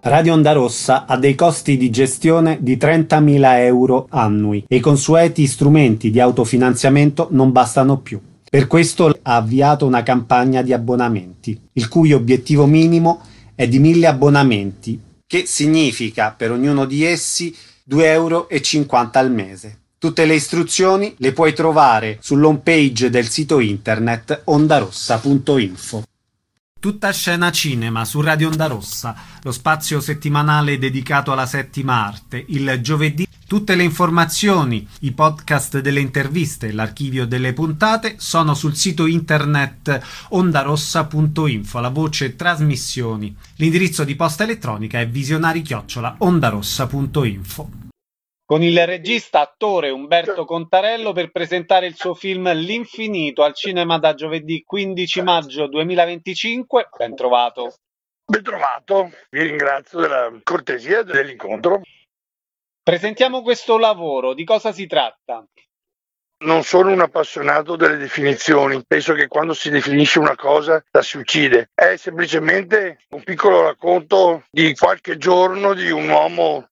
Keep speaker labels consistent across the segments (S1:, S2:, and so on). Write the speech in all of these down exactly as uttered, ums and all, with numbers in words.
S1: Radio Onda Rossa ha dei costi di gestione di trentamila euro annui e i consueti strumenti di autofinanziamento non bastano più. Per questo ha avviato una campagna di abbonamenti, il cui obiettivo minimo è di mille abbonamenti, che significa per ognuno di essi due euro e cinquanta al mese. Tutte le istruzioni le puoi trovare sull'home page del sito internet ondarossa punto info. Tutta scena cinema su Radio Onda Rossa, lo spazio settimanale dedicato alla settima arte, il giovedì. Tutte le informazioni, i podcast delle interviste e l'archivio delle puntate sono sul sito internet ondarossa punto info, la voce trasmissioni. L'indirizzo di posta elettronica è visionari chiocciola ondarossa punto info. Con il regista attore Umberto Contarello per presentare il suo film L'Infinito al cinema da giovedì quindici maggio duemilaventicinque. Ben trovato.
S2: Ben trovato, vi ringrazio della cortesia dell'incontro.
S1: Presentiamo questo lavoro, di cosa si tratta?
S2: Non sono un appassionato delle definizioni, penso che quando si definisce una cosa la si uccide. È semplicemente un piccolo racconto di qualche giorno di un uomo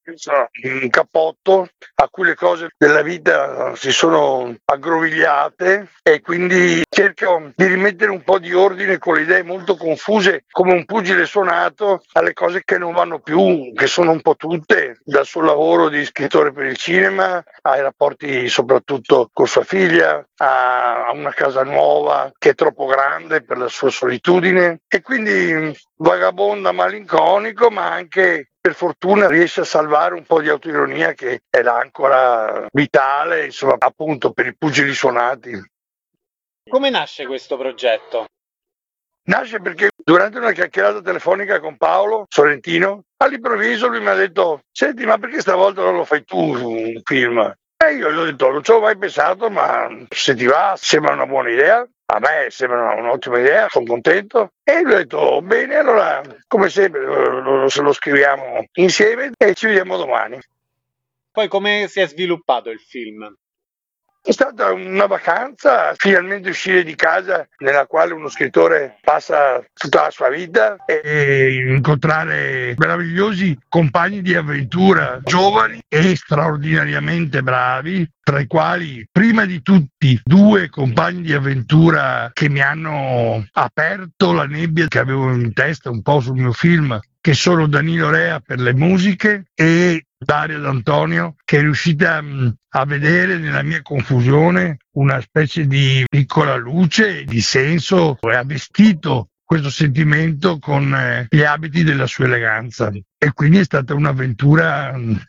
S2: in cappotto a cui le cose della vita si sono aggrovigliate e quindi cerca di rimettere un po' di ordine con le idee molto confuse come un pugile suonato alle cose che non vanno più, che sono un po' tutte, dal suo lavoro di scrittore per il cinema ai rapporti soprattutto con sua figlia, a una casa nuova che è troppo grande per la sua solitudine e quindi vagabonda, malinconico, ma anche per fortuna riesce a salvare un po' di autoironia che è l'ancora vitale, insomma, appunto per i pugili suonati.
S1: Come nasce questo progetto?
S2: Nasce perché durante una chiacchierata telefonica con Paolo Sorrentino, all'improvviso lui mi ha detto: senti, ma perché stavolta non lo fai tu un film? E io gli ho detto: non ci ho mai pensato, ma se ti va sembra una buona idea. A me sembra un'ottima idea, sono contento. E lui ha detto: bene, allora come sempre lo, lo, lo scriviamo insieme e ci vediamo domani.
S1: Poi come si è sviluppato il film?
S2: È stata una vacanza, finalmente uscire di casa nella quale uno scrittore passa tutta la sua vita e incontrare meravigliosi compagni di avventura, giovani e straordinariamente bravi, tra i quali prima di tutti due compagni di avventura che mi hanno aperto la nebbia che avevo in testa un po' sul mio film, che sono Danilo Rea per le musiche e Daria D'Antonio, che è riuscita mh, a vedere nella mia confusione una specie di piccola luce di senso e ha vestito questo sentimento con eh, gli abiti della sua eleganza. E quindi è stata un'avventura mh,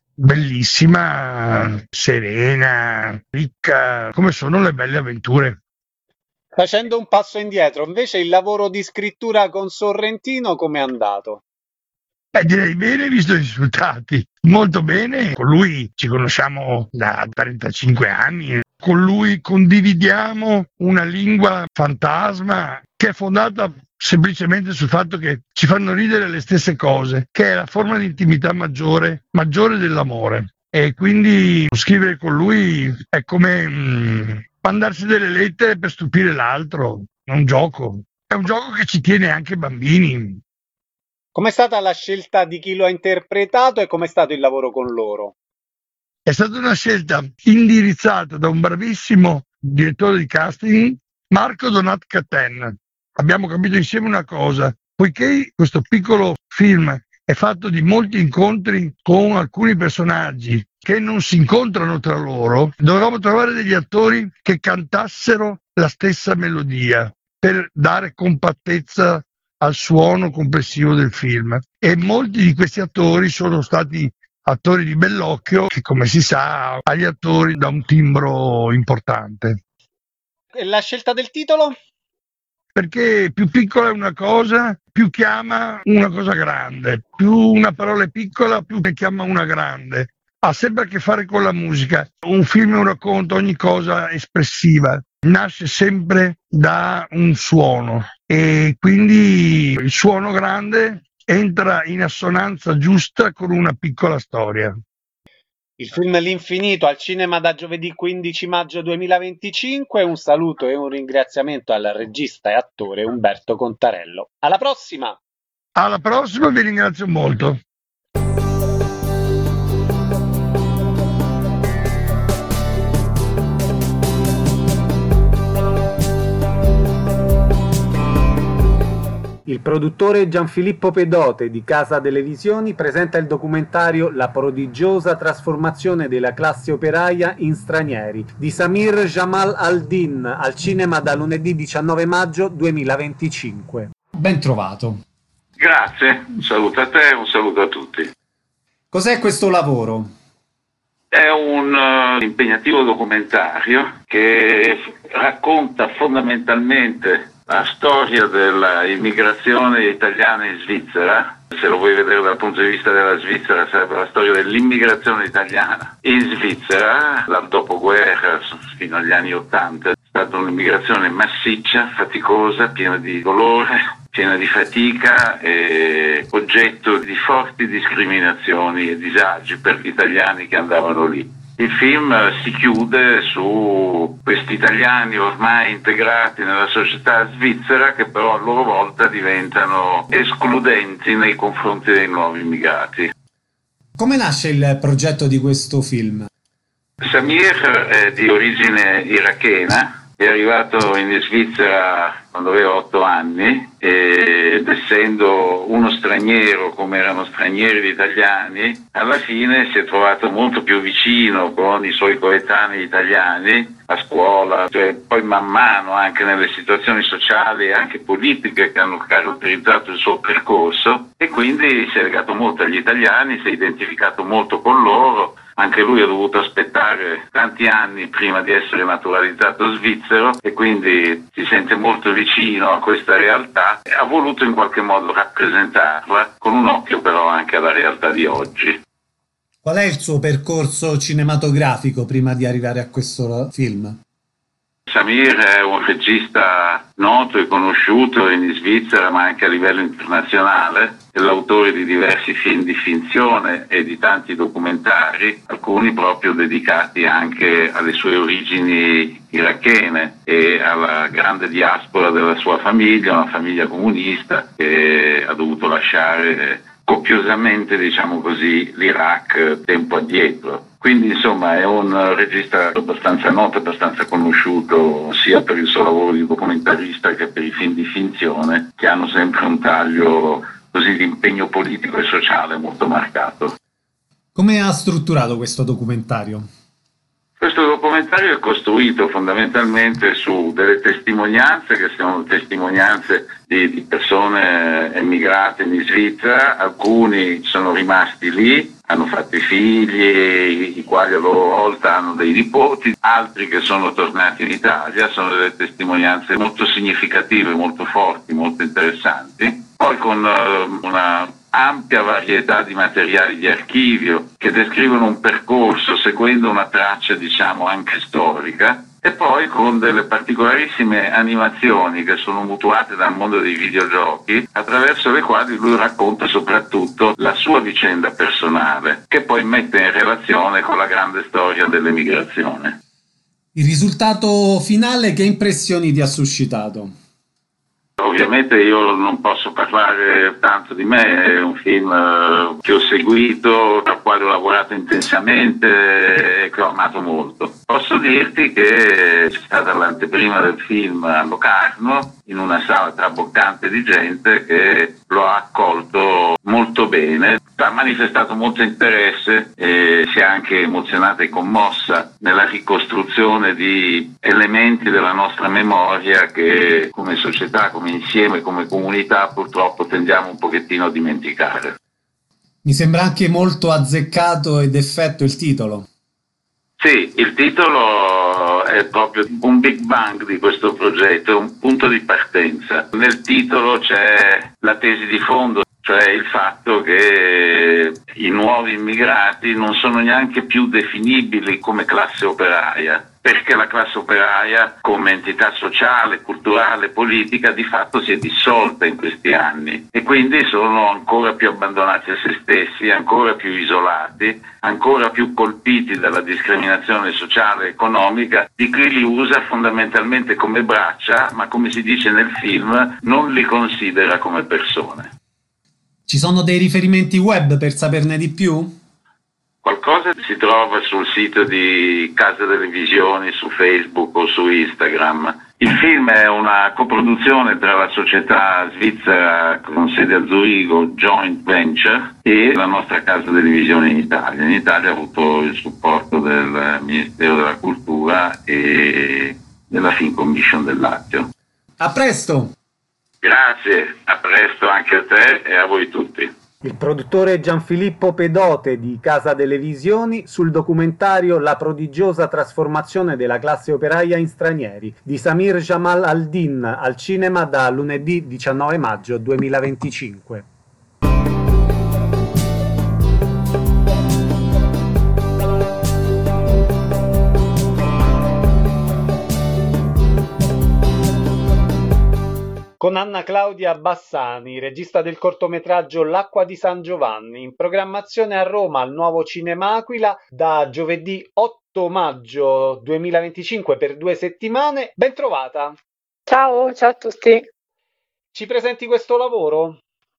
S2: bellissima, serena, ricca, come sono le belle avventure.
S1: Facendo un passo indietro, invece il lavoro di scrittura con Sorrentino come è andato?
S2: Eh, direi bene visto i risultati, molto bene, con lui ci conosciamo da trentacinque anni, con lui condividiamo una lingua fantasma che è fondata semplicemente sul fatto che ci fanno ridere le stesse cose, che è la forma di intimità maggiore, maggiore dell'amore. E quindi scrivere con lui è come mh, mandarsi delle lettere per stupire l'altro, è un gioco, è un gioco che ci tiene anche bambini.
S1: Com'è stata la scelta di chi lo ha interpretato e com'è stato il lavoro con loro?
S2: È stata una scelta indirizzata da un bravissimo direttore di casting, Marco Donat Caten. Abbiamo capito insieme una cosa: poiché questo piccolo film è fatto di molti incontri con alcuni personaggi che non si incontrano tra loro, dovevamo trovare degli attori che cantassero la stessa melodia per dare compattezza al suono complessivo del film. E molti di questi attori sono stati attori di bell'occhio che, come si sa, agli attori dà un timbro importante.
S1: E la scelta del titolo?
S2: Perché più piccola è una cosa, più chiama una cosa grande. Più una parola è piccola, più che chiama una grande. Ha sempre a che fare con la musica. Un film è un racconto, ogni cosa espressiva nasce sempre da un suono e quindi il suono grande entra in assonanza giusta con una piccola storia.
S1: Il film L'Infinito al cinema da giovedì quindici maggio duemilaventicinque. Un saluto e un ringraziamento al regista e attore Umberto Contarello. Alla prossima!
S2: Alla prossima, vi ringrazio molto.
S1: Il produttore Gianfilippo Pedote di Casa delle Visioni presenta il documentario La prodigiosa trasformazione della classe operaia in stranieri di Samir Jamal Al-Din, al cinema da lunedì diciannove maggio duemilaventicinque. Ben trovato.
S3: Grazie, un saluto a te e un saluto a tutti.
S1: Cos'è questo lavoro?
S3: È un uh, impegnativo documentario che racconta fondamentalmente la storia dell'immigrazione italiana in Svizzera. Se lo vuoi vedere dal punto di vista della Svizzera, sarebbe la storia dell'immigrazione italiana in Svizzera dal dopoguerra fino agli anni Ottanta. È stata un'immigrazione massiccia, faticosa, piena di dolore, piena di fatica e oggetto di forti discriminazioni e disagi per gli italiani che andavano lì. Il film si chiude su questi italiani ormai integrati nella società svizzera che però a loro volta diventano escludenti nei confronti dei nuovi immigrati.
S1: Come nasce il progetto di questo film?
S3: Samir è di origine irachena, è arrivato in Svizzera quando aveva otto anni ed essendo uno straniero come erano stranieri gli italiani, alla fine si è trovato molto più vicino con i suoi coetanei italiani a scuola, cioè poi man mano anche nelle situazioni sociali e anche politiche che hanno caratterizzato il suo percorso, e quindi si è legato molto agli italiani, si è identificato molto con loro. Anche lui ha dovuto aspettare tanti anni prima di essere naturalizzato svizzero e quindi si sente molto vicino a questa realtà e ha voluto in qualche modo rappresentarla, con un occhio però anche alla realtà di oggi.
S1: Qual è il suo percorso cinematografico prima di arrivare a questo film?
S3: Samir è un regista noto e conosciuto in Svizzera ma anche a livello internazionale, è l'autore di diversi film di finzione e di tanti documentari, alcuni proprio dedicati anche alle sue origini irachene e alla grande diaspora della sua famiglia, una famiglia comunista che ha dovuto lasciare copiosamente, diciamo così, l'Iraq tempo addietro. Quindi insomma è un regista abbastanza noto, abbastanza conosciuto sia per il suo lavoro di documentarista che per i film di finzione, che hanno sempre un taglio così di impegno politico e sociale molto marcato.
S1: Come ha strutturato questo documentario?
S3: Questo documentario è costruito fondamentalmente su delle testimonianze che sono testimonianze di, di persone emigrate in Svizzera, alcuni sono rimasti lì, hanno fatto i figli, i quali a loro volta hanno dei nipoti, altri che sono tornati in Italia, sono delle testimonianze molto significative, molto forti, molto interessanti. Poi con uh, una ampia varietà di materiali di archivio che descrivono un percorso seguendo una traccia diciamo anche storica, e poi con delle particolarissime animazioni che sono mutuate dal mondo dei videogiochi, attraverso le quali lui racconta soprattutto la sua vicenda personale, che poi mette in relazione con la grande storia dell'emigrazione.
S1: Il risultato finale che impressioni ti ha suscitato?
S3: Ovviamente io non posso parlare tanto di me, è un film che ho seguito, al quale ho lavorato intensamente e che ho amato molto. Posso dirti che c'è stata l'anteprima del film a Locarno, in una sala traboccante di gente che lo ha accolto molto bene, ha manifestato molto interesse e si è anche emozionata e commossa nella ricostruzione di elementi della nostra memoria che come società, come insieme, come comunità purtroppo tendiamo un pochettino a dimenticare.
S1: Mi sembra anche molto azzeccato ed effetto il titolo.
S3: Sì, il titolo è proprio un big bang di questo progetto, un punto di partenza. Nel titolo c'è la tesi di fondo, cioè il fatto che i nuovi immigrati non sono neanche più definibili come classe operaia, perché la classe operaia come entità sociale, culturale, politica di fatto si è dissolta in questi anni e quindi sono ancora più abbandonati a se stessi, ancora più isolati, ancora più colpiti dalla discriminazione sociale e economica di chi li usa fondamentalmente come braccia, ma come si dice nel film non li considera come persone.
S1: Ci sono dei riferimenti web per saperne di più?
S3: Qualcosa si trova sul sito di Casa delle Visioni, su Facebook o su Instagram. Il film è una coproduzione tra la società svizzera con sede a Zurigo, Joint Venture, e la nostra Casa delle Visioni in Italia. In Italia ha avuto il supporto del Ministero della Cultura e della Film Commission del Lazio.
S1: A presto!
S3: Grazie, a presto anche a te e a voi tutti.
S1: Il produttore Gianfilippo Pedote di Casa delle Visioni sul documentario La prodigiosa trasformazione della classe operaia in stranieri di Samir Jamal Al-Din, al cinema da lunedì diciannove maggio duemilaventicinque. Con Anna Claudia Bassani, regista del cortometraggio L'acqua di San Giovanni, in programmazione a Roma al Nuovo Cinema Aquila da giovedì otto maggio duemilaventicinque per due settimane. Ben trovata!
S4: Ciao, ciao a tutti.
S1: Ci presenti questo lavoro?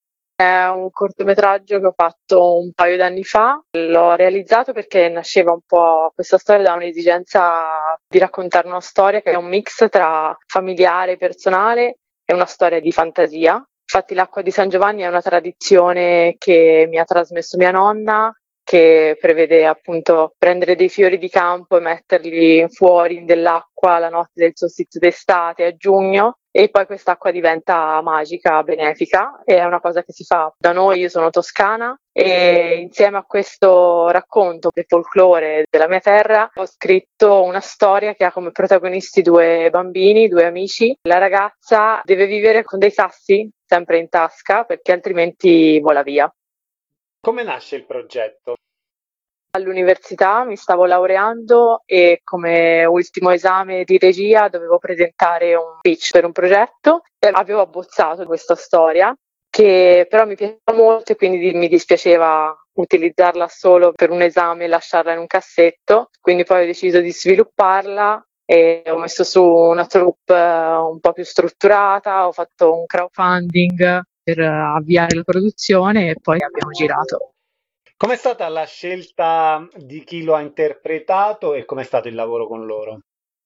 S4: È un cortometraggio che ho fatto un paio d'anni fa. L'ho realizzato perché nasceva un po' questa storia da un'esigenza di raccontare una storia che è un mix tra familiare e personale. È una storia di fantasia. Infatti l'acqua di San Giovanni è una tradizione che mi ha trasmesso mia nonna, che prevede appunto prendere dei fiori di campo e metterli fuori dell'acqua la notte del solstizio d'estate a giugno, e poi quest'acqua diventa magica, benefica, e è una cosa che si fa da noi. Io sono toscana e insieme a questo racconto del folklore della mia terra ho scritto una storia che ha come protagonisti due bambini, due amici. La ragazza deve vivere con dei sassi sempre in tasca perché altrimenti vola via.
S1: Come nasce il progetto?
S4: All'università mi stavo laureando e come ultimo esame di regia dovevo presentare un pitch per un progetto e avevo abbozzato questa storia che però mi piaceva molto e quindi mi dispiaceva utilizzarla solo per un esame e lasciarla in un cassetto, quindi poi ho deciso di svilupparla e ho messo su una troupe un po' più strutturata, ho fatto un crowdfunding per avviare la produzione e poi abbiamo girato.
S1: Com'è stata la scelta di chi lo ha interpretato e com'è stato il lavoro con loro?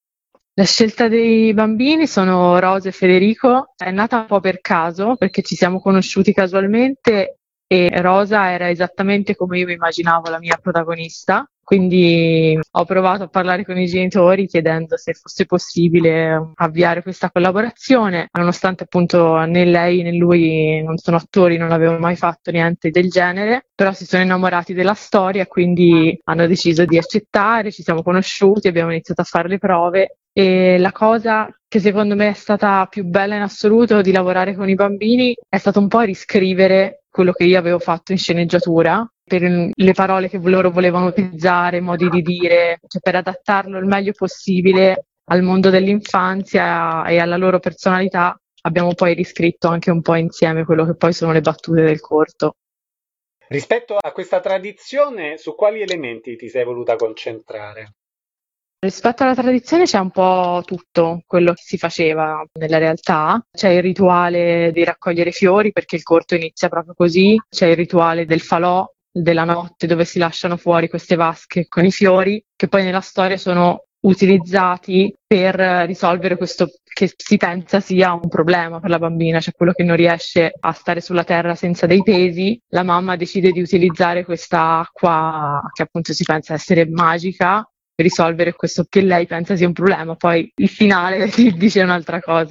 S4: La scelta dei bambini sono Rosa e Federico, è nata un po' per caso perché ci siamo conosciuti casualmente e Rosa era esattamente come io mi immaginavo la mia protagonista, quindi ho provato a parlare con i genitori chiedendo se fosse possibile avviare questa collaborazione, nonostante appunto né lei né lui non sono attori, non avevano mai fatto niente del genere, però si sono innamorati della storia e quindi hanno deciso di accettare, ci siamo conosciuti, abbiamo iniziato a fare le prove. E la cosa che secondo me è stata più bella in assoluto di lavorare con i bambini è stato un po' riscrivere quello che io avevo fatto in sceneggiatura, per le parole che loro volevano utilizzare, modi di dire, cioè per adattarlo il meglio possibile al mondo dell'infanzia e alla loro personalità. Abbiamo poi riscritto anche un po' insieme quello che poi sono le battute del corto.
S1: Rispetto a questa tradizione, su quali elementi ti sei voluta concentrare?
S4: Rispetto alla tradizione c'è un po' tutto quello che si faceva nella realtà, c'è il rituale di raccogliere fiori perché il corto inizia proprio così, c'è il rituale del falò della notte dove si lasciano fuori queste vasche con i fiori che poi nella storia sono utilizzati per risolvere questo che si pensa sia un problema per la bambina, cioè quello che non riesce a stare sulla terra senza dei pesi. La mamma decide di utilizzare questa acqua che appunto si pensa essere magica per risolvere questo che lei pensa sia un problema, poi il finale ti dice un'altra cosa.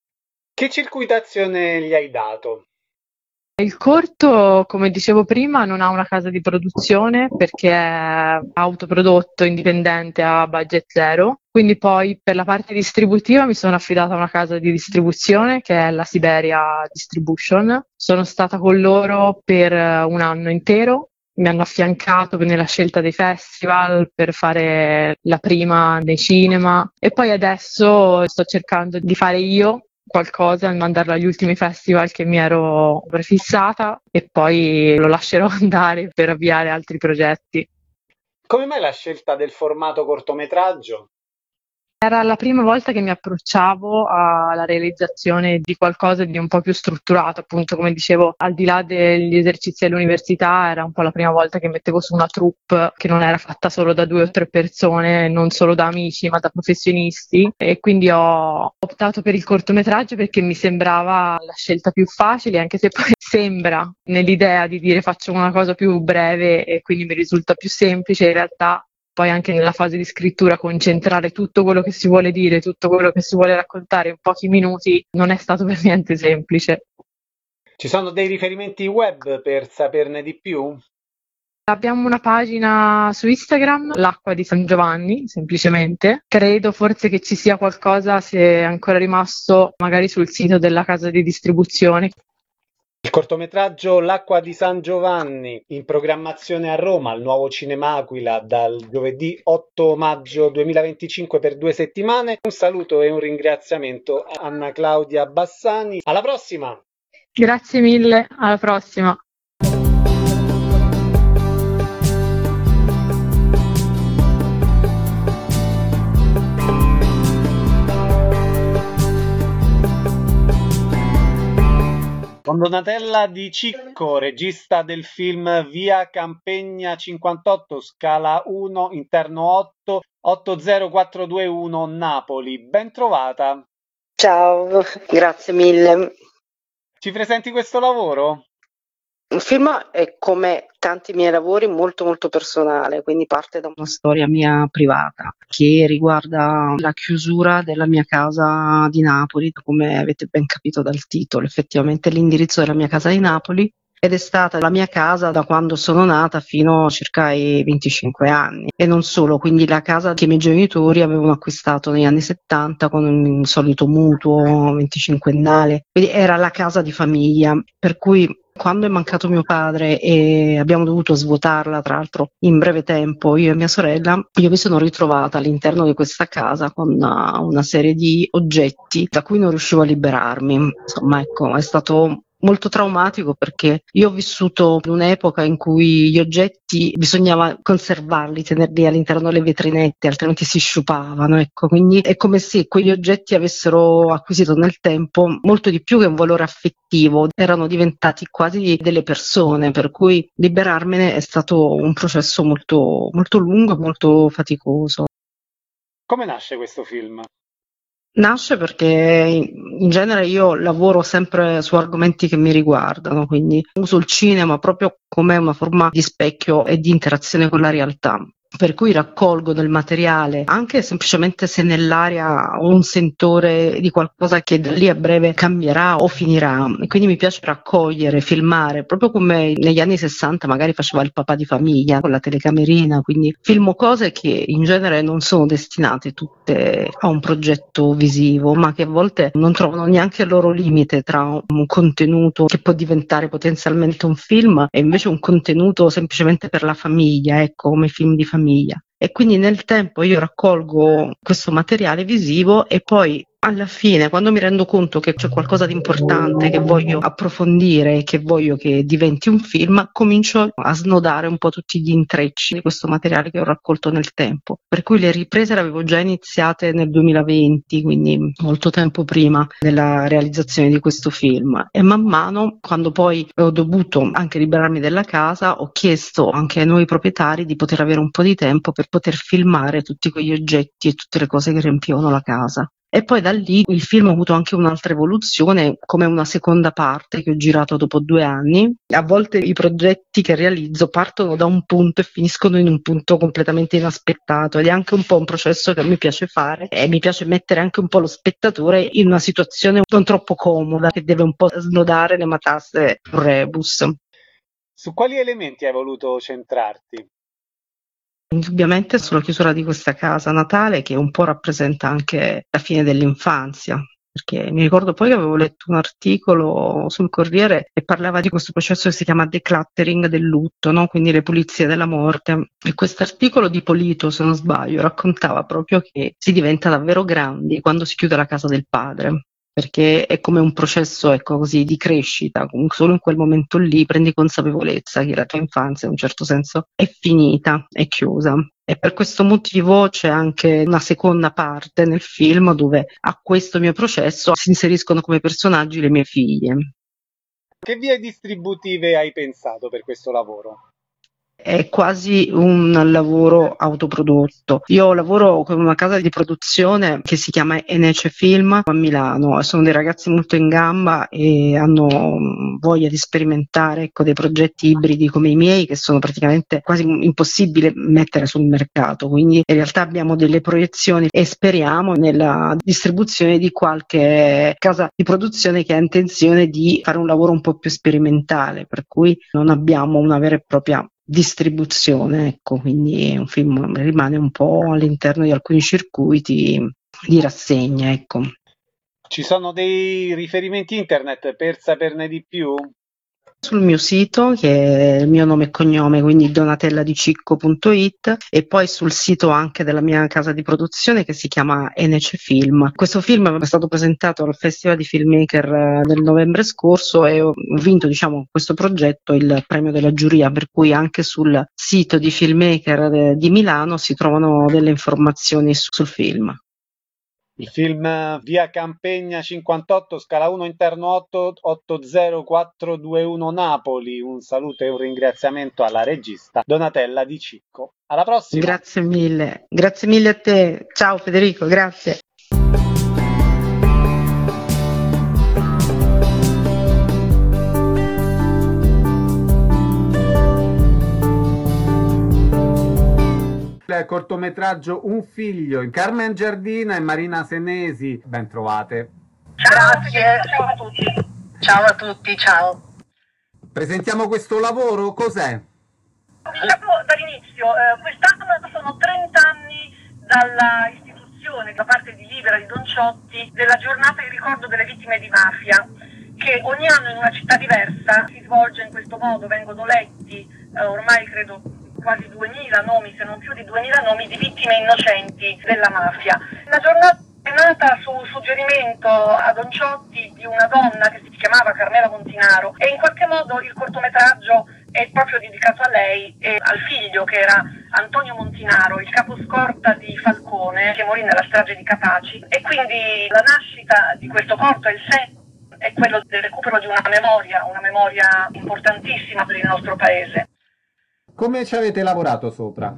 S1: Che circuitazione gli hai dato?
S4: Il corto, come dicevo prima, non ha una casa di produzione perché è autoprodotto, indipendente, a budget zero. Quindi poi per la parte distributiva mi sono affidata a una casa di distribuzione che è la Siberia Distribution. Sono stata con loro per un anno intero. Mi hanno affiancato nella scelta dei festival per fare la prima nei cinema e poi adesso sto cercando di fare io qualcosa e mandarlo agli ultimi festival che mi ero prefissata e poi lo lascerò andare per avviare altri progetti.
S1: Come mai la scelta del formato cortometraggio?
S4: Era la prima volta che mi approcciavo alla realizzazione di qualcosa di un po' più strutturato, appunto come dicevo, al di là degli esercizi all'università era un po' la prima volta che mettevo su una troupe che non era fatta solo da due o tre persone, non solo da amici ma da professionisti, e quindi ho optato per il cortometraggio perché mi sembrava la scelta più facile, anche se poi sembra nell'idea di dire faccio una cosa più breve e quindi mi risulta più semplice, in realtà poi anche nella fase di scrittura concentrare tutto quello che si vuole dire, tutto quello che si vuole raccontare in pochi minuti non è stato per niente semplice.
S1: Ci sono dei riferimenti web per saperne di più?
S4: Abbiamo una pagina su Instagram, l'Acqua di San Giovanni, semplicemente. Credo forse che ci sia qualcosa, se è ancora rimasto, magari sul sito della casa di distribuzione.
S1: Il cortometraggio L'acqua di San Giovanni, in programmazione a Roma al Nuovo Cinema Aquila dal giovedì otto maggio duemilaventicinque per due settimane. Un saluto e un ringraziamento a Anna Claudia Bassani. Alla prossima!
S4: Grazie mille, alla prossima!
S1: Con Donatella Di Cicco, regista del film Via Campegna cinquantotto, scala uno, interno otto, otto zero quattro due uno, Napoli. Ben trovata.
S5: Ciao, grazie mille.
S1: Ci presenti questo lavoro?
S5: Il film è, come tanti miei lavori, molto molto personale, quindi parte da una storia mia privata che riguarda la chiusura della mia casa di Napoli, come avete ben capito dal titolo. Effettivamente l'indirizzo della mia casa di Napoli, ed è stata la mia casa da quando sono nata fino a circa ai venticinque anni, e non solo, quindi la casa che i miei genitori avevano acquistato negli anni settanta con un solito mutuo venticinquennale, quindi era la casa di famiglia, per cui quando è mancato mio padre e abbiamo dovuto svuotarla, tra l'altro in breve tempo, io e mia sorella, io mi sono ritrovata all'interno di questa casa con una, una serie di oggetti da cui non riuscivo a liberarmi. Insomma, ecco, è stato molto traumatico perché io ho vissuto in un'epoca in cui gli oggetti bisognava conservarli, tenerli all'interno delle vetrinette, altrimenti si sciupavano, ecco. Quindi è come se quegli oggetti avessero acquisito nel tempo molto di più che un valore affettivo, erano diventati quasi delle persone, per cui liberarmene è stato un processo molto, molto lungo e molto faticoso.
S1: Come nasce questo film?
S5: Nasce perché in genere io lavoro sempre su argomenti che mi riguardano, quindi uso il cinema proprio come una forma di specchio e di interazione con la realtà. Per cui raccolgo del materiale, anche semplicemente se nell'aria ho un sentore di qualcosa che da lì a breve cambierà o finirà. E quindi mi piace raccogliere, filmare, proprio come negli anni sessanta magari faceva il papà di famiglia con la telecamerina. Quindi filmo cose che in genere non sono destinate tutte a un progetto visivo, ma che a volte non trovano neanche il loro limite tra un contenuto che può diventare potenzialmente un film e invece un contenuto semplicemente per la famiglia, ecco, come film di famiglia. E quindi nel tempo io raccolgo questo materiale visivo e poi alla fine, quando mi rendo conto che c'è qualcosa di importante che voglio approfondire e che voglio che diventi un film, comincio a snodare un po' tutti gli intrecci di questo materiale che ho raccolto nel tempo. Per cui le riprese le avevo già iniziate nel duemilaventi, quindi molto tempo prima della realizzazione di questo film. E man mano, quando poi ho dovuto anche liberarmi della casa, ho chiesto anche ai nuovi proprietari di poter avere un po' di tempo per poter filmare tutti quegli oggetti e tutte le cose che riempivano la casa. E poi da lì il film ha avuto anche un'altra evoluzione, come una seconda parte che ho girato dopo due anni. A volte i progetti che realizzo partono da un punto e finiscono in un punto completamente inaspettato, ed è anche un po' un processo che a me piace fare, e mi piace mettere anche un po' lo spettatore in una situazione non troppo comoda, che deve un po' snodare le matasse rebus.
S1: Su quali elementi hai voluto centrarti?
S5: Indubbiamente sulla chiusura di questa casa natale, che un po' rappresenta anche la fine dell'infanzia, perché mi ricordo poi che avevo letto un articolo sul Corriere e parlava di questo processo che si chiama decluttering del lutto, no? Quindi le pulizie della morte, e questo articolo di Polito, se non sbaglio, raccontava proprio che si diventa davvero grandi quando si chiude la casa del padre. perché è come un processo, ecco, così, di crescita. Solo in quel momento lì prendi consapevolezza che la tua infanzia in un certo senso è finita, è chiusa. E per questo motivo c'è anche una seconda parte nel film dove a questo mio processo si inseriscono come personaggi le mie figlie.
S1: Che vie distributive hai pensato per questo lavoro?
S5: È quasi un lavoro autoprodotto. Io lavoro con una casa di produzione che si chiama N C Film a Milano. Sono dei ragazzi molto in gamba e hanno voglia di sperimentare, ecco, dei progetti ibridi come i miei, che sono praticamente quasi impossibile mettere sul mercato. Quindi in realtà abbiamo delle proiezioni e speriamo nella distribuzione di qualche casa di produzione che ha intenzione di fare un lavoro un po' più sperimentale, per cui non abbiamo una vera e propria distribuzione, ecco, quindi un film rimane un po' all'interno di alcuni circuiti di rassegna, ecco.
S1: Ci sono dei riferimenti internet per saperne di più?
S5: Sul mio sito, che è il mio nome e cognome, quindi donatelladicicco punto it, e poi sul sito anche della mia casa di produzione che si chiama N C Film. Questo film è stato presentato al Festival di Filmmaker del novembre scorso e ho vinto, diciamo, questo progetto il premio della giuria, per cui anche sul sito di Filmmaker di Milano si trovano delle informazioni sul film.
S1: Il film Via Campegna cinquantotto, scala uno, interno otto, otto zero quattro due uno Napoli. Un saluto e un ringraziamento alla regista Donatella Di Cicco. Alla prossima!
S5: Grazie mille, grazie mille a te. Ciao Federico, grazie.
S1: Cortometraggio Un figlio, in Carmen Giardina e Marina Senesi, ben trovate.
S6: Grazie, ciao a tutti. Ciao a tutti, ciao.
S1: Presentiamo questo lavoro, cos'è?
S6: Diciamo dall'inizio, eh, quest'anno sono trenta anni dalla istituzione da parte di Libera di Don Ciotti della giornata in ricordo delle vittime di mafia, che ogni anno in una città diversa si svolge in questo modo, vengono letti eh, ormai credo quasi duemila nomi, se non più di duemila nomi di vittime innocenti della mafia. La giornata è nata su suggerimento a Don Ciotti di una donna che si chiamava Carmela Montinaro e in qualche modo il cortometraggio è proprio dedicato a lei e al figlio che era Antonio Montinaro, il caposcorta di Falcone che morì nella strage di Capaci, e quindi la nascita di questo corto è il senso è quello del recupero di una memoria, una memoria importantissima per il nostro paese.
S1: Come ci avete lavorato sopra?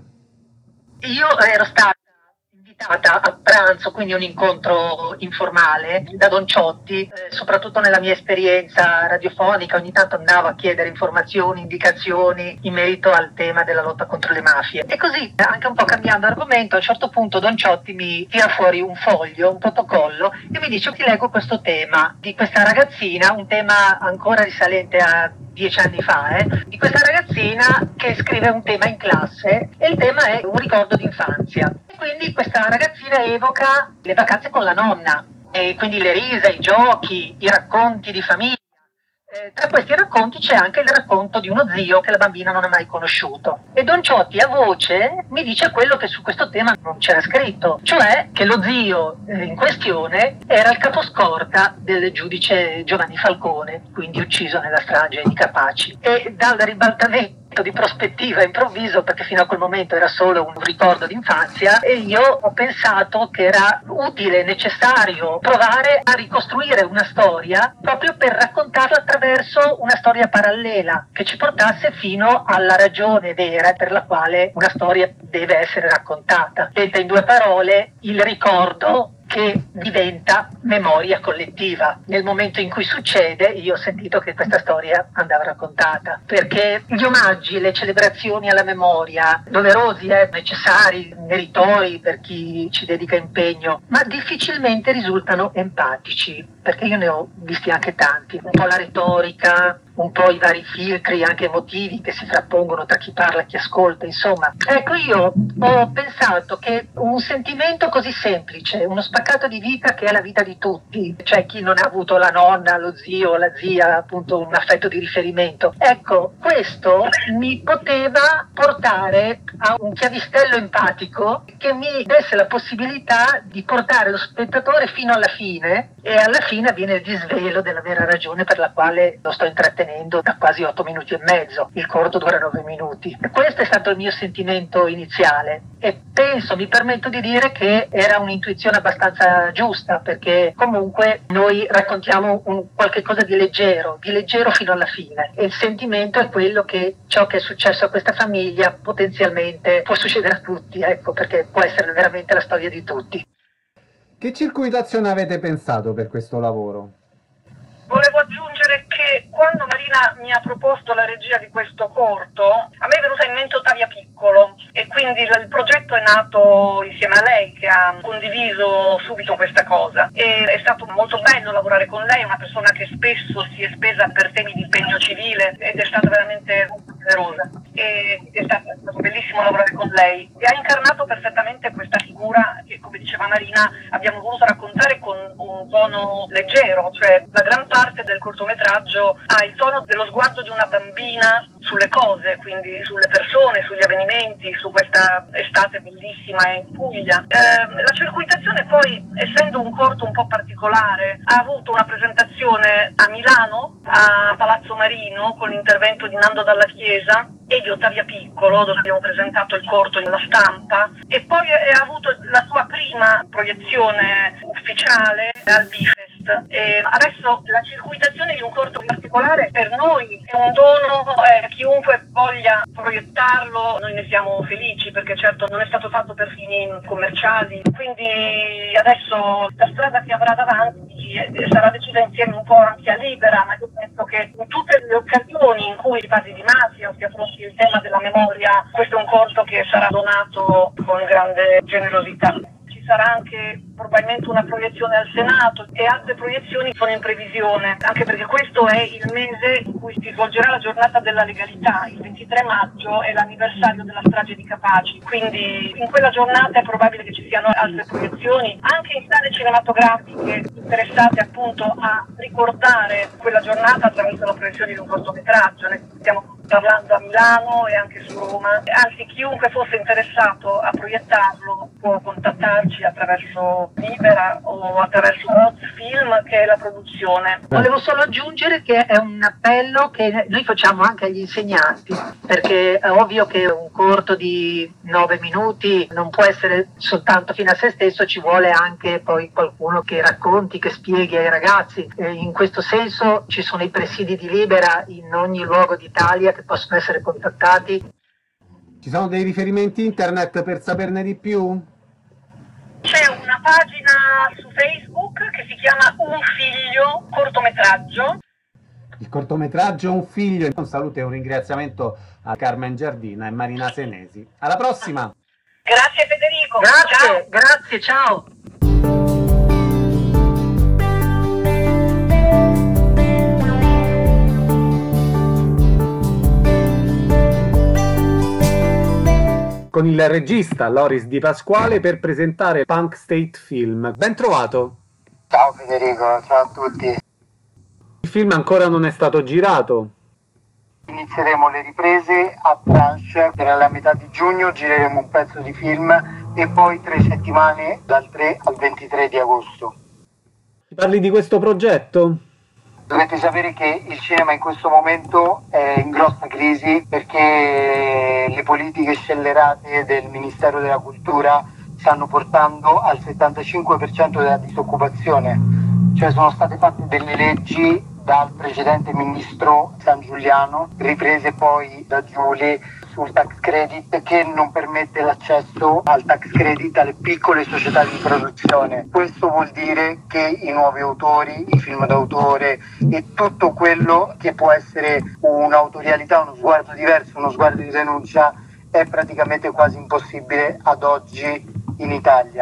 S6: Io ero stata invitata a pranzo, quindi un incontro informale da Don Ciotti, eh, soprattutto nella mia esperienza radiofonica ogni tanto andavo a chiedere informazioni, indicazioni in merito al tema della lotta contro le mafie. E così, anche un po' cambiando argomento, a un certo punto Don Ciotti mi tira fuori un foglio, un protocollo, e mi dice: ti leggo questo tema di questa ragazzina, un tema ancora risalente a dieci anni fa, eh, di questa ragazzina che scrive un tema in classe e il tema è un ricordo d'infanzia. E quindi questa ragazzina evoca le vacanze con la nonna, e quindi le risa, i giochi, i racconti di famiglia. Eh, tra questi racconti c'è anche il racconto di uno zio che la bambina non ha mai conosciuto. E Don Ciotti a voce mi dice quello che su questo tema non c'era scritto, cioè che lo zio eh, in questione era il caposcorta del giudice Giovanni Falcone, quindi ucciso nella strage di Capaci. E dal ribaltamento di prospettiva improvviso, perché fino a quel momento era solo un ricordo d'infanzia, e io ho pensato che era utile, necessario provare a ricostruire una storia proprio per raccontarla attraverso una storia parallela che ci portasse fino alla ragione vera per la quale una storia deve essere raccontata. Detta in due parole, il ricordo che diventa memoria collettiva. Nel momento in cui succede, io ho sentito che questa storia andava raccontata, perché gli omaggi, le celebrazioni alla memoria, doverosi, eh, necessari, meritori per chi ci dedica impegno, ma difficilmente risultano empatici, perché io ne ho visti anche tanti. Un po' la retorica, un po' i vari filtri anche emotivi che si frappongono tra chi parla e chi ascolta, insomma. Ecco, io ho pensato che un sentimento così semplice, uno spaccato di vita che è la vita di tutti, cioè chi non ha avuto la nonna, lo zio, la zia, appunto un affetto di riferimento, ecco, questo mi poteva portare a un chiavistello empatico che mi desse la possibilità di portare lo spettatore fino alla fine, e alla fine avviene il disvelo della vera ragione per la quale lo sto intrattenendo da quasi otto minuti e mezzo. Il corto dura nove minuti. Questo è stato il mio sentimento iniziale e penso, mi permetto di dire che era un'intuizione abbastanza giusta, perché comunque noi raccontiamo un qualche cosa di leggero, di leggero fino alla fine, e il sentimento è quello che ciò che è successo a questa famiglia potenzialmente può succedere a tutti, ecco, perché può essere veramente la storia di tutti.
S1: Che circuitazione avete pensato per questo lavoro?
S7: Volevo aggiungere che quando Marina mi ha proposto la regia di questo corto, a me è venuta in mente Ottavia Piccolo, e quindi il progetto è nato insieme a lei, che ha condiviso subito questa cosa. E è stato molto bello lavorare con lei, una persona che spesso si è spesa per temi di impegno civile ed è stata veramente generosa. E è stato, è stato bellissimo lavorare con lei, e ha incarnato perfettamente questa figura che, come diceva Marina, abbiamo voluto raccontare con un tono leggero, cioè la gran parte del cortometraggio ha il tono dello sguardo di una bambina sulle cose, quindi sulle persone, sugli avvenimenti, su questa estate bellissima in Puglia. Eh, la circuitazione poi, essendo un corto un po' particolare, ha avuto una presentazione a Milano, a Palazzo Marino, con l'intervento di Nando Dalla Chiesa e di Ottavia Piccolo, dove abbiamo presentato il corto nella stampa, e poi ha avuto la sua prima proiezione ufficiale al Bifest. E adesso la circuitazione di un corto particolare per noi è un dono, eh, chiunque voglia proiettarlo noi ne siamo felici, perché certo non è stato fatto per fini commerciali, quindi adesso la strada che avrà davanti eh, sarà decisa insieme un po' anche a Libera, ma io penso che in tutte le occasioni in cui si parli di mafia o si affronti il tema della memoria, questo è un corto che sarà donato con grande generosità. Sarà anche probabilmente una proiezione al Senato, e altre proiezioni sono in previsione, anche perché questo è il mese in cui si svolgerà la giornata della legalità. Il ventitré maggio è l'anniversario della strage di Capaci, quindi in quella giornata è probabile che ci siano altre proiezioni, anche in sale cinematografiche interessate appunto a ricordare quella giornata attraverso la proiezione di un cortometraggio. Ne stiamo parlando a Milano e anche su Roma, anzi chiunque fosse interessato a proiettarlo può contattarci attraverso Libera o attraverso Oz Film, che è la produzione.
S6: Volevo solo aggiungere che è un appello che noi facciamo anche agli insegnanti, perché è ovvio che un corto di nove minuti non può essere soltanto fine a se stesso, ci vuole anche poi qualcuno che racconti, che spieghi ai ragazzi. E in questo senso ci sono i presidi di Libera in ogni luogo d'Italia che possono essere contattati.
S1: Ci sono dei riferimenti internet per saperne di più?
S7: C'è una pagina su Facebook che si chiama Un Figlio cortometraggio.
S1: Il cortometraggio Un Figlio. Un saluto e un ringraziamento a Carmen Giardina e Marina Senesi. Alla prossima!
S7: Grazie Federico!
S6: Grazie,
S7: ciao.
S6: grazie, ciao!
S1: Con il regista Loris Di Pasquale per presentare Punk State Film. Ben trovato!
S8: Ciao Federico, ciao a tutti.
S1: Il film ancora non è stato girato.
S8: Inizieremo le riprese a tranche, per la metà di giugno gireremo un pezzo di film e poi tre settimane dal tre al ventitré di agosto.
S1: Ti parli di questo progetto?
S8: Dovete sapere che il cinema in questo momento è in grossa crisi perché le politiche scellerate del Ministero della Cultura stanno portando al settantacinque per cento della disoccupazione. Cioè sono state fatte delle leggi dal precedente ministro San Giuliano, riprese poi da Giuli, sul tax credit, che non permette l'accesso al tax credit alle piccole società di produzione. Questo vuol dire che i nuovi autori, i film d'autore e tutto quello che può essere un'autorialità, uno sguardo diverso, uno sguardo di denuncia, è praticamente quasi impossibile ad oggi in Italia.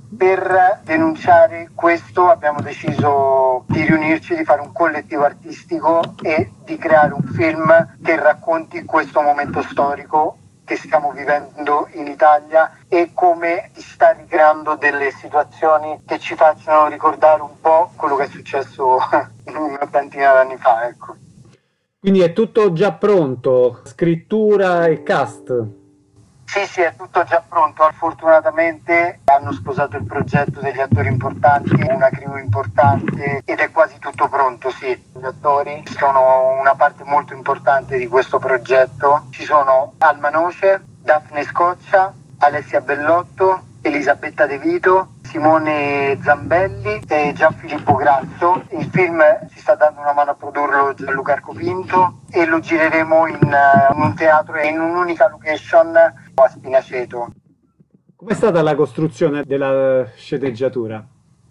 S8: Per denunciare questo abbiamo deciso di riunirci, di fare un collettivo artistico e di creare un film che racconti questo momento storico che stiamo vivendo in Italia e come si sta ricreando delle situazioni che ci facciano ricordare un po' quello che è successo una ventina d'anni fa, ecco.
S1: Quindi è tutto già pronto, scrittura e cast?
S8: Sì, sì, è tutto già pronto. Fortunatamente hanno sposato il progetto degli attori importanti, una crew importante ed è quasi tutto pronto, sì. Gli attori sono una parte molto importante di questo progetto. Ci sono Alma Noce, Daphne Scoccia, Alessia Bellotto, Elisabetta De Vito, Simone Zambelli e Gianfilippo Grasso. Il film ci sta dando una mano a produrlo Gianluca Arcopinto e lo gireremo in, uh, in un teatro e in un'unica location a Spinaceto.
S1: Com'è stata la costruzione della sceneggiatura?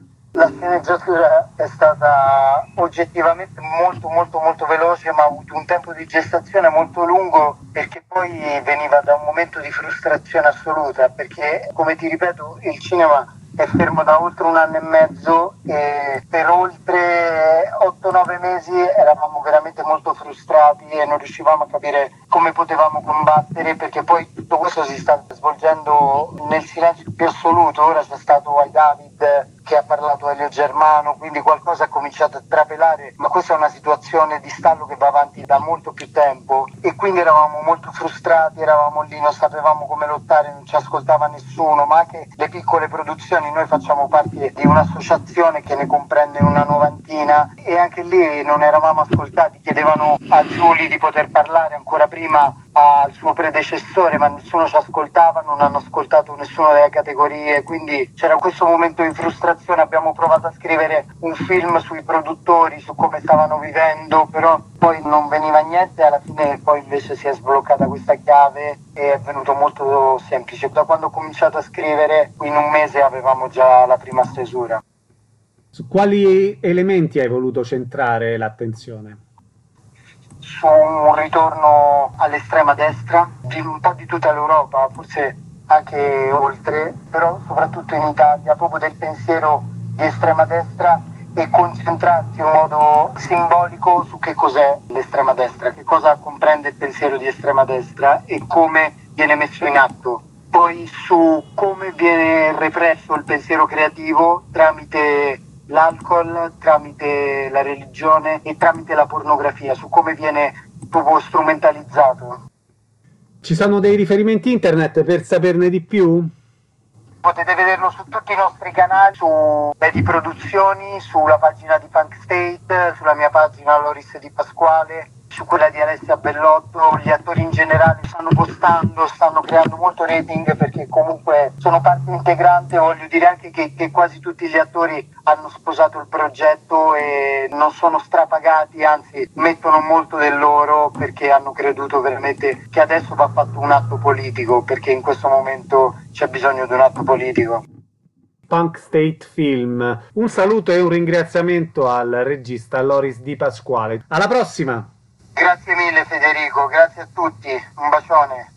S8: La sceneggiatura è stata oggettivamente molto molto molto veloce, ma ha avuto un tempo di gestazione molto lungo perché poi veniva da un momento di frustrazione assoluta, perché come ti ripeto il cinema è fermo da oltre un anno e mezzo e per oltre otto nove mesi eravamo veramente molto frustrati e non riuscivamo a capire come potevamo combattere, perché poi tutto questo si sta svolgendo nel silenzio più assoluto. Ora c'è stato Wai David che ha parlato a Elio Germano, quindi qualcosa ha cominciato a trapelare, ma questa è una situazione di stallo che va avanti da molto più tempo e quindi eravamo molto frustrati, eravamo lì, non sapevamo come lottare, non ci ascoltava nessuno, ma anche le piccole produzioni. Noi facciamo parte di un'associazione che ne comprende una novantina e anche lì non eravamo ascoltati, chiedevano a Giuli di poter parlare ancora prima al suo predecessore, ma nessuno ci ascoltava, non hanno ascoltato nessuno delle categorie, quindi c'era questo momento di frustrazione. Abbiamo provato a scrivere un film sui produttori, su come stavano vivendo, però poi non veniva niente. Alla fine poi invece si è sbloccata questa chiave e è venuto molto semplice. Da quando ho cominciato a scrivere, in un mese avevamo già la prima stesura.
S1: Su quali elementi hai voluto centrare l'attenzione?
S8: Su un ritorno all'estrema destra di un po' di tutta l'Europa, forse anche oltre, però soprattutto in Italia, proprio del pensiero di estrema destra e concentrarsi in modo simbolico su che cos'è l'estrema destra, che cosa comprende il pensiero di estrema destra e come viene messo in atto. Poi su come viene represso il pensiero creativo tramite l'alcol, tramite la religione e tramite la pornografia, su come viene proprio strumentalizzato.
S1: Ci sono dei riferimenti internet per saperne di più?
S8: Potete vederlo su tutti i nostri canali, su Medi Produzioni, sulla pagina di Punk State, sulla mia pagina Loris Di Pasquale, su quella di Alessia Bellotto. Gli attori in generale stanno postando, stanno creando molto rating perché comunque sono parte integrante. Voglio dire anche che, che quasi tutti gli attori hanno sposato il progetto e non sono strapagati, anzi mettono molto del loro perché hanno creduto veramente che adesso va fatto un atto politico, perché in questo momento c'è bisogno di un atto politico.
S1: Punk State Film. Un saluto e un ringraziamento al regista Loris Di Pasquale. Alla prossima!
S8: Grazie mille Federico, grazie a tutti, un bacione.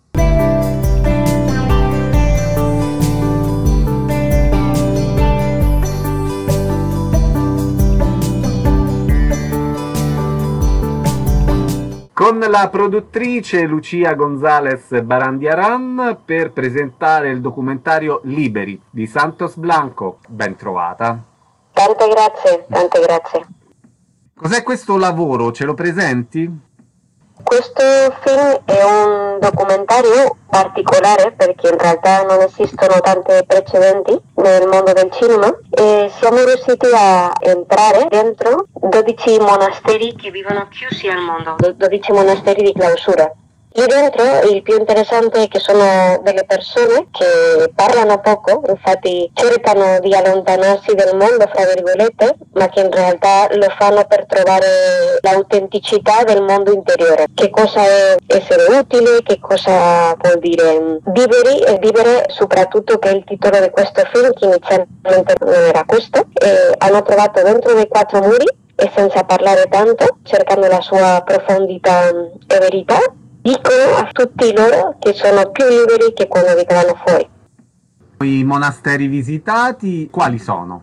S1: Con la produttrice Lucia González Barandiaran per presentare il documentario Liberi di Santos Blanco. Ben trovata.
S9: Tante grazie, tante grazie.
S1: Cos'è questo lavoro? Ce lo presenti?
S9: Questo film è un documentario particolare perché in realtà non esistono tante precedenti nel mondo del cinema e siamo riusciti a entrare dentro dodici monasteri che vivono chiusi al mondo, dodici monasteri di clausura. Lì dentro il più interessante è che sono delle persone che parlano poco, infatti cercano di allontanarsi dal mondo, fra virgolette, ma che in realtà lo fanno per trovare l'autenticità del mondo interiore. Che cosa è essere utile, che cosa vuol dire vivere, e vivere soprattutto, che è il titolo di questo film, che inizialmente non era questo, e hanno trovato dentro dei quattro muri e senza parlare tanto, cercando la sua profondità e verità, dicono a tutti loro che sono più liberi che quando vi trovano fuori.
S1: I monasteri visitati quali sono?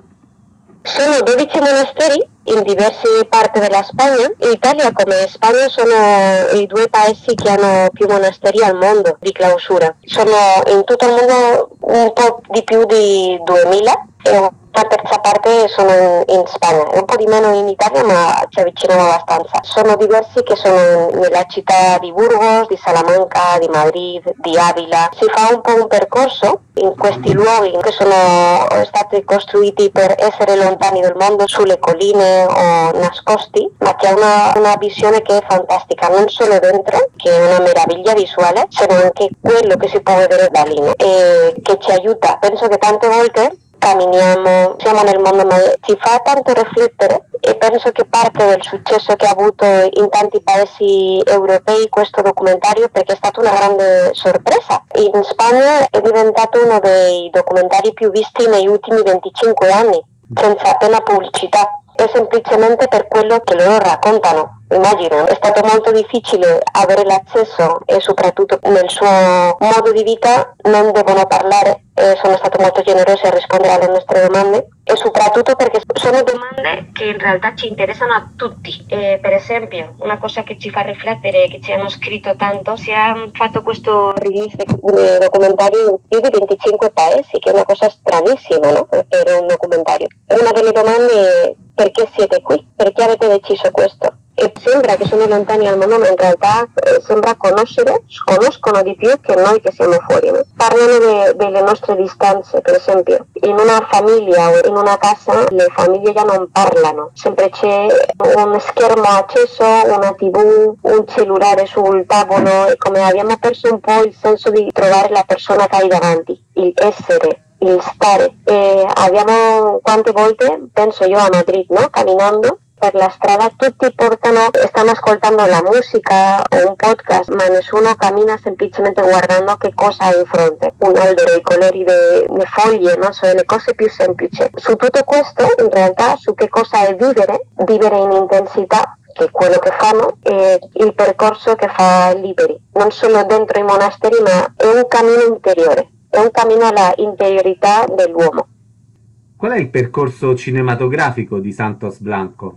S9: Sono dodici monasteri in diverse parti della Spagna. Italia come Spagna sono i due paesi che hanno più monasteri al mondo di clausura. Sono in tutto il mondo un po' di più di duemila e la terza parte sono in Spagna, un po' di meno in Italia ma ci avviciniamo abbastanza. Sono diversi che sono nella città di Burgos, di Salamanca, di Madrid, di Avila. Si fa un po' un percorso in questi luoghi che sono stati costruiti per essere lontani dal mondo, sulle colline o nascosti, ma che ha una, una visione che è fantastica, non solo dentro, che è una meraviglia visuale, ma anche quello che si può vedere da lì e che ci aiuta. Penso che tante volte camminiamo, siamo nel mondo, ma ci fa tanto riflettere e penso che parte del successo che ha avuto in tanti paesi europei questo documentario, perché è stata una grande sorpresa. In Spagna è diventato uno dei documentari più visti negli ultimi venticinque anni, senza appena pubblicità. È semplicemente per quello che loro raccontano. Immagino, è stato molto difficile avere l'accesso e soprattutto nel suo modo di vita non devono parlare, eh, sono stati molto generosi a rispondere alle nostre domande e soprattutto perché sono domande che in realtà ci interessano a tutti. Eh, per esempio, una cosa che ci fa riflettere, che ci hanno scritto tanto, si è fatto questo release di documentario in più di venticinque paesi, che è una cosa stranissima, no? Per un documentario. E una delle domande è: perché siete qui? Perché avete deciso questo? E sembra che sono lontani al mondo, ma in realtà eh, sembra conoscere, conoscono di più che noi che siamo fuori. No? Parlano de, delle nostre distanze, per esempio. In una famiglia o in una casa le famiglie già non parlano, sempre c'è un schermo acceso, una tivù, un cellulare sul tavolo e come abbiamo perso un po' il senso di trovare la persona che hai davanti, il essere. Il stare. E abbiamo quante volte, penso io a Madrid, no? Camminando per la strada, tutti portano, stanno ascoltando la musica o un podcast, ma nessuno cammina semplicemente guardando che cosa ha in fronte, un albero, i colori delle foglie, non so, le cose più semplici. Su tutto questo, in realtà, su che cosa è vivere, vivere in intensità, che è quello che fanno, è il percorso che fa Liberi, non solo dentro i monasteri, ma è un cammino interiore. È un cammino alla interiorità dell'uomo.
S1: Qual è il percorso cinematografico di Santos Blanco?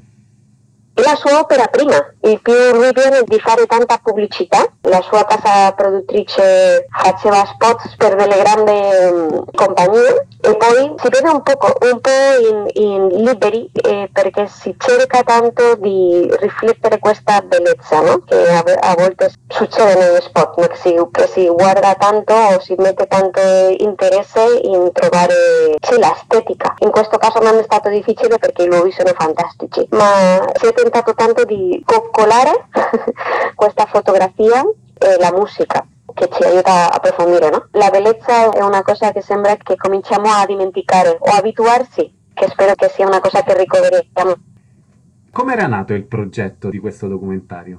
S9: La sua opera prima, in più lui viene di fare tanta pubblicità, la sua casa produttrice faceva spot per delle grandi um, compagnie e poi si vede un, poco, un po' in, in Liberi eh, perché si cerca tanto di riflettere questa bellezza, no? Che a, a volte succede negli spot, no? che, si, che si guarda tanto o si mette tanto interesse in trovare sì, l'estetica. In questo caso non è stato difficile perché i luoghi sono fantastici, ma si è tentato tanto di coccolare questa fotografia e la musica che ci aiuta a approfondire, no? La bellezza è una cosa che sembra che cominciamo a dimenticare o abituarsi, che spero che sia una cosa che ricorderemo.
S1: Come era nato il progetto di questo documentario?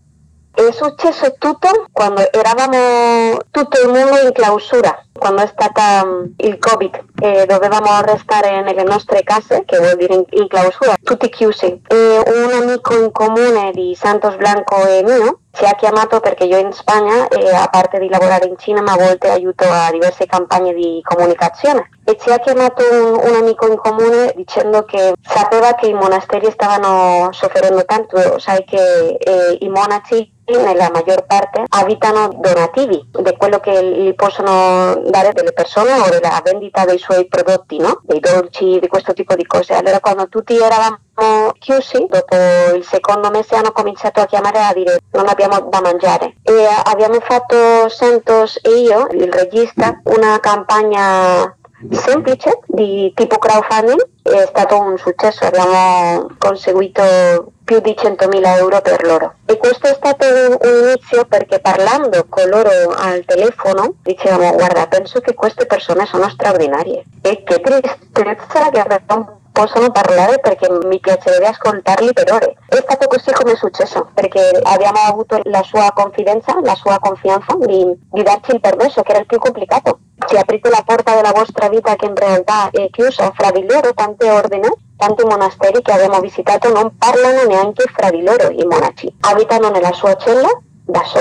S9: È successo tutto quando eravamo tutto il mondo in clausura, quando è stata um, il Covid e dovevamo restare nelle nostre case, che vuol dire in, in clausura, tutti chiusi. E un amico in comune di Santos Blanco e mio ci ha chiamato perché io in Spagna, e a parte di lavorare in cinema, a volte aiuto a diverse campagne di comunicazione. E ci ha chiamato un, un amico in comune dicendo che sapeva che i monasteri stavano soffrendo tanto, sai che eh, i monaci nella maggior parte abitano donativi di quello che gli possono dare delle persone o della vendita dei suoi prodotti, no? Dei dolci, di questo tipo di cose. Allora quando tutti eravamo chiusi, dopo il secondo mese hanno cominciato a chiamare a dire non abbiamo da mangiare e abbiamo fatto Santos e io, il regista, una campagna semplice di tipo crowdfunding. È stato un successo, abbiamo conseguito più di centomila euro per loro e questo è stato un, un inizio perché parlando con loro al telefono dicevamo guarda, penso che queste persone sono straordinarie e che tristezza che non possono parlare perché mi piacerebbe ascoltarli per ore. È stato così come è successo perché abbiamo avuto la sua confidenza, la sua confianza di, di darci il permesso, che era il più complicato. Ci aprite la porta della vostra vita che in realtà è chiusa fra di loro, tante ordini, tanti monasteri che abbiamo visitato non parlano neanche fra di loro i monaci, abitano nella sua cella da soli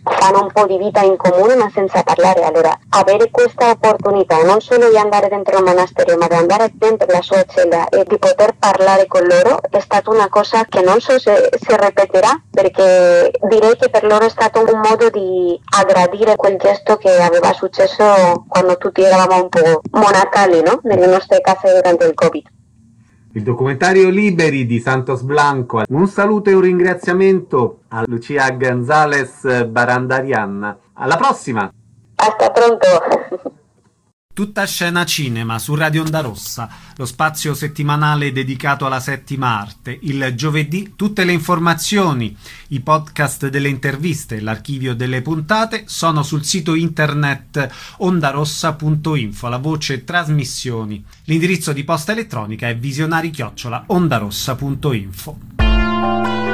S9: fanno un po' di vita in comune ma senza parlare. Allora, avere questa opportunità non solo di andare dentro il monastero, ma di andare dentro la sua cella e di poter parlare con loro è stata una cosa che non so se si ripeterà, perché direi che per loro è stato un modo di aggradire quel gesto che aveva successo quando tutti eravamo un po' monacali, no? Nelle nostre case durante il Covid.
S1: Il documentario Liberi di Santos Blanco. Un saluto e un ringraziamento a Lucia González Barandarian. Alla prossima!
S9: Hasta pronto!
S1: Tutta scena cinema su Radio Onda Rossa, lo spazio settimanale dedicato alla settima arte. Il giovedì tutte le informazioni, i podcast delle interviste, l'archivio delle puntate sono sul sito internet ondarossa punto info, la voce trasmissioni. L'indirizzo di posta elettronica è visionari chiocciola ondarossa punto info.